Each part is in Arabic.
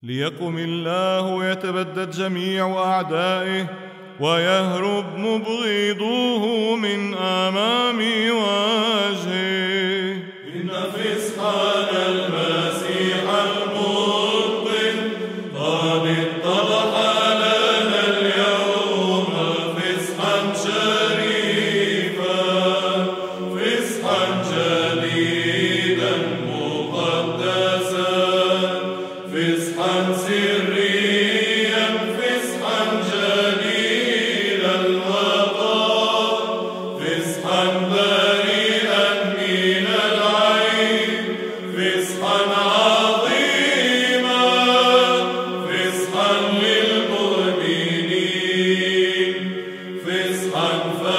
ليقم الله ويتبدد جميع أعدائه ويهرب مبغضوه من أمام وجهه. إن فسحنا المسيح المبطل قد اتضح لنا اليوم فسحا شريفا، فسحا جديدا مقدسا، فسحا سريا، فسحا جليل الوقار، فسحا بريئا من العين، فسحا عظيما، فسحا للمؤمنين، فسحا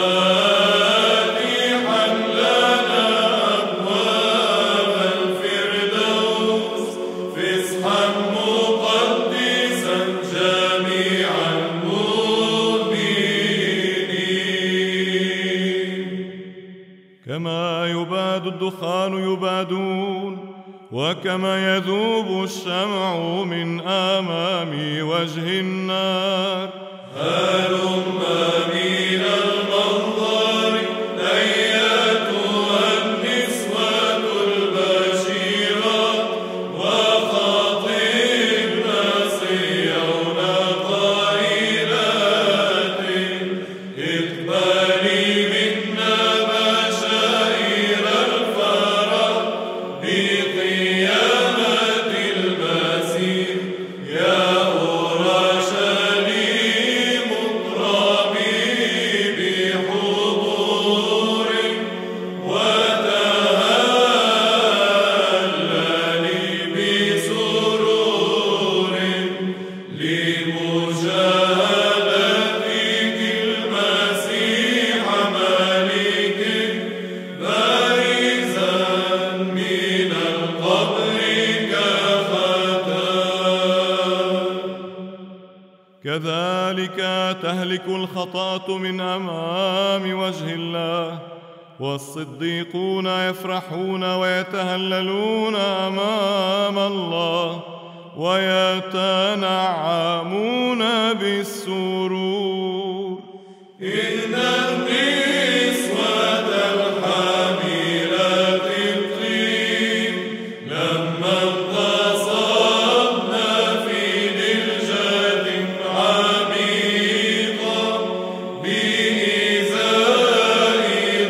فاتحا لنا أبواب الفردوس، فسحا مقدسا جميع المؤمنين. كما يباد الدخان يبادون، وكما يذوب الشمع من أمام وجه النار. هلم من المنظر أيتها النسوة البشيرات، وخاطبنا صيون قائلات اقبلي منا بشائر الفرح بقيامة المسيح، يا أورشليم اضربي بحبور وتهللي بسرور لمشاهدتك المسيح ملك بارزا من القبر كختان. كذلك تهلك الخطاة من أمام وجه الله، والصديقون يفرحون ويتهللون أمام الله ويتنعمون بالسرور. إن النسوة الحاملات الطيب لما انتصبن في دلجة عميقة بإزاء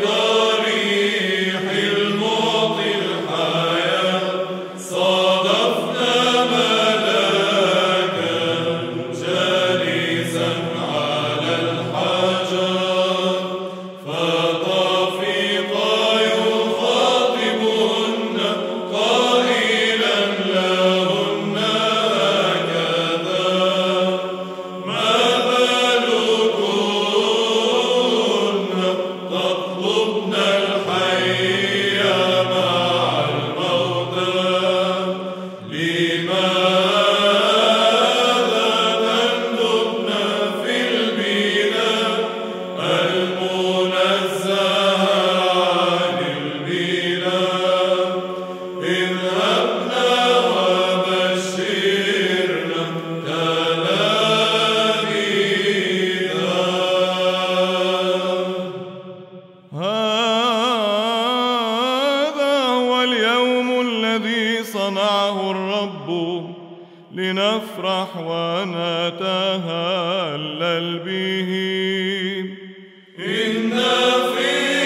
ضريح المعطي الحياة، صادفنا ملاكا جالسا على الحجر، فطفقا يخاطبهن قائلا لهن هكذا: ما بالكن تطلبن الحي مع الموتى؟ لماذا تندبن في البلاد المنزهة عن البلاد؟ اذهبنا وبشرنا تلاميذا. هذا هو اليوم الذي صنعه الرب، لنفرح ونتهلل به. إن في